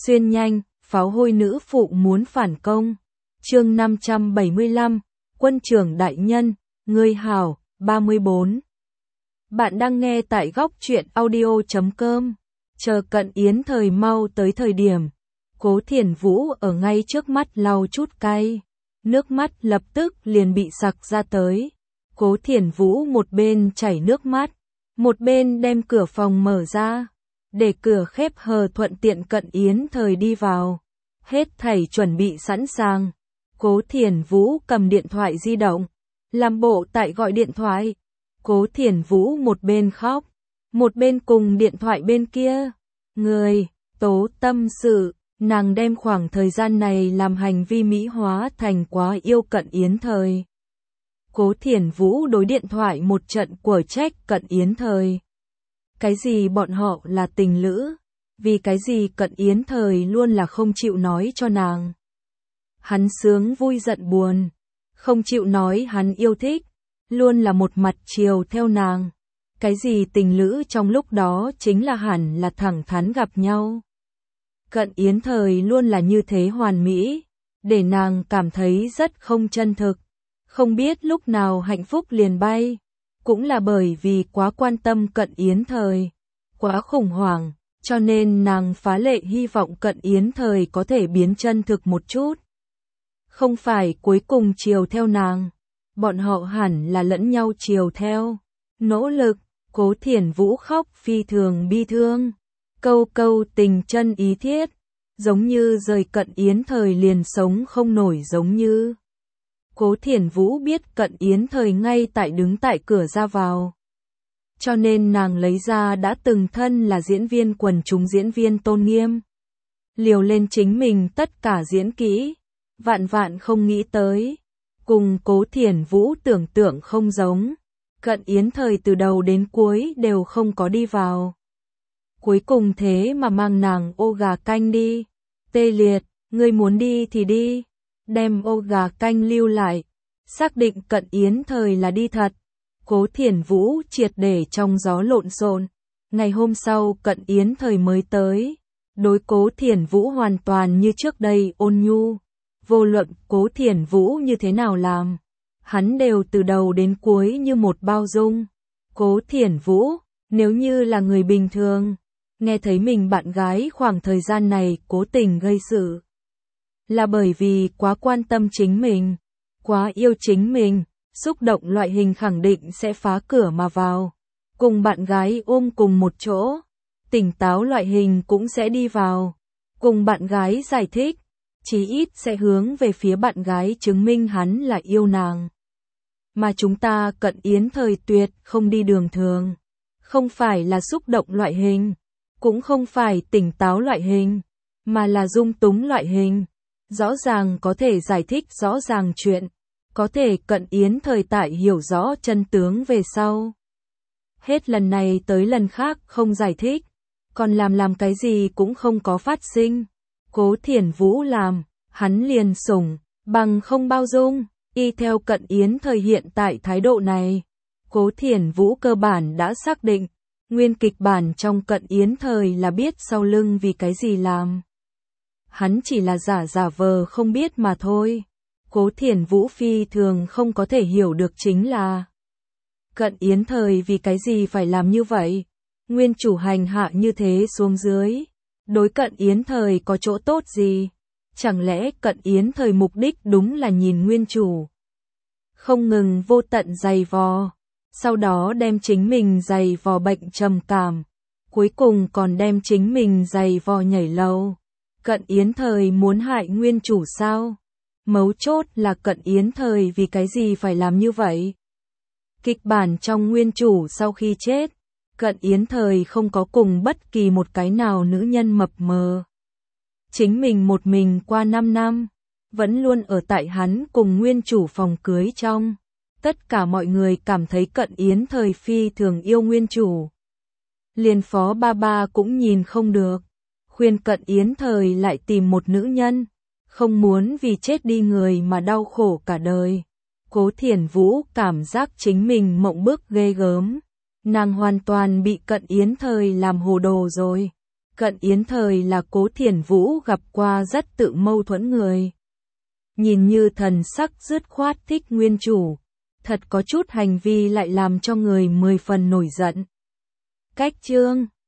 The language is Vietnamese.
Xuyên nhanh, pháo hôi nữ phụ muốn phản công. Chương 575, Quân trưởng đại nhân, ngươi hảo, 34. Bạn đang nghe tại góc truyện audio.com. Chờ Cận Yến Thời mau tới thời điểm, Cố Thiển Vũ ở ngay trước mắt lau chút cay, nước mắt lập tức liền bị sặc ra tới. Cố Thiển Vũ một bên chảy nước mắt, một bên đem cửa phòng mở ra, để cửa khép hờ thuận tiện Cận Yến Thời đi vào. Hết thảy chuẩn bị sẵn sàng. Cố Thiển Vũ cầm điện thoại di động, làm bộ tại gọi điện thoại. Cố Thiển Vũ một bên khóc, một bên cùng điện thoại bên kia người tố tâm sự, nàng đem khoảng thời gian này làm hành vi mỹ hóa thành quá yêu Cận Yến Thời. Cố Thiển Vũ đối điện thoại một trận quở trách Cận Yến Thời. Cái gì bọn họ là tình lữ, vì cái gì Cận Yến Thời luôn là không chịu nói cho nàng. Hắn sướng vui giận buồn, không chịu nói hắn yêu thích, luôn là một mặt chiều theo nàng. Cái gì tình lữ trong lúc đó chính là hẳn là thẳng thắn gặp nhau. Cận Yến Thời luôn là như thế hoàn mỹ, để nàng cảm thấy rất không chân thực, không biết lúc nào hạnh phúc liền bay. Cũng là bởi vì quá quan tâm Cận Yến Thời, quá khủng hoảng, cho nên nàng phá lệ hy vọng Cận Yến Thời có thể biến chân thực một chút. Không phải cuối cùng chiều theo nàng, bọn họ hẳn là lẫn nhau chiều theo. Nỗ lực, Cố Thiển Vũ khóc phi thường bi thương, câu câu tình chân ý thiết, giống như rời Cận Yến Thời liền sống không nổi giống như. Cố Thiển Vũ biết Cận Yến Thời ngay tại đứng tại cửa ra vào, cho nên nàng lấy ra đã từng thân là diễn viên quần chúng diễn viên tôn nghiêm, liều lên chính mình tất cả diễn kỹ, vạn vạn không nghĩ tới, cùng Cố Thiển Vũ tưởng tượng không giống, Cận Yến Thời từ đầu đến cuối đều không có đi vào. Cuối cùng thế mà mang nàng ô gà canh đi, tê liệt, ngươi muốn đi thì đi. Đem ô gà canh lưu lại, xác định Cận Yến Thời là đi thật. Cố Thiển Vũ triệt để trong gió lộn xộn. Ngày hôm sau Cận Yến Thời mới tới, đối Cố Thiển Vũ hoàn toàn như trước đây ôn nhu. Vô luận Cố Thiển Vũ như thế nào làm, hắn đều từ đầu đến cuối như một bao dung. Cố Thiển Vũ, nếu như là người bình thường, nghe thấy mình bạn gái khoảng thời gian này cố tình gây sự, là bởi vì quá quan tâm chính mình, quá yêu chính mình, xúc động loại hình khẳng định sẽ phá cửa mà vào, cùng bạn gái ôm cùng một chỗ, tỉnh táo loại hình cũng sẽ đi vào, cùng bạn gái giải thích, chí ít sẽ hướng về phía bạn gái chứng minh hắn là yêu nàng. Mà chúng ta Cận Yến Thời tuyệt không đi đường thường, không phải là xúc động loại hình, cũng không phải tỉnh táo loại hình, mà là dung túng loại hình. Rõ ràng có thể giải thích rõ ràng chuyện, có thể Cận Yến Thời tại hiểu rõ chân tướng về sau. Hết lần này tới lần khác không giải thích, còn làm cái gì cũng không có phát sinh. Cố Thiển Vũ làm, hắn liền sủng, bằng không bao dung, y theo Cận Yến Thời hiện tại thái độ này. Cố Thiển Vũ cơ bản đã xác định, nguyên kịch bản trong Cận Yến Thời là biết sau lưng vì cái gì làm. Hắn chỉ là giả vờ không biết mà thôi. Cố Thiển Vũ phi thường không có thể hiểu được chính là Cận Yến Thời vì cái gì phải làm như vậy. Nguyên chủ hành hạ như thế xuống dưới, đối Cận Yến Thời có chỗ tốt gì? Chẳng lẽ Cận Yến Thời mục đích đúng là nhìn nguyên chủ không ngừng vô tận dày vò, sau đó đem chính mình dày vò bệnh trầm cảm, cuối cùng còn đem chính mình dày vò nhảy lầu. Cận Yến Thời muốn hại nguyên chủ sao? Mấu chốt là Cận Yến Thời vì cái gì phải làm như vậy? Kịch bản trong nguyên chủ sau khi chết, Cận Yến Thời không có cùng bất kỳ một cái nào nữ nhân mập mờ. Chính mình một mình qua 5 năm, vẫn luôn ở tại hắn cùng nguyên chủ phòng cưới trong. Tất cả mọi người cảm thấy Cận Yến Thời phi thường yêu nguyên chủ. Liền Phó Ba cũng nhìn không được, khuyên Cận Yến Thời lại tìm một nữ nhân, không muốn vì chết đi người mà đau khổ cả đời. Cố Thiển Vũ cảm giác chính mình mộng bức ghê gớm, nàng hoàn toàn bị Cận Yến Thời làm hồ đồ rồi. Cận Yến thời là Cố Thiển Vũ gặp qua rất tự mâu thuẫn người. Nhìn như thần sắc dứt khoát thích nguyên chủ, thật có chút hành vi lại làm cho người 10 phần nổi giận. Cách chương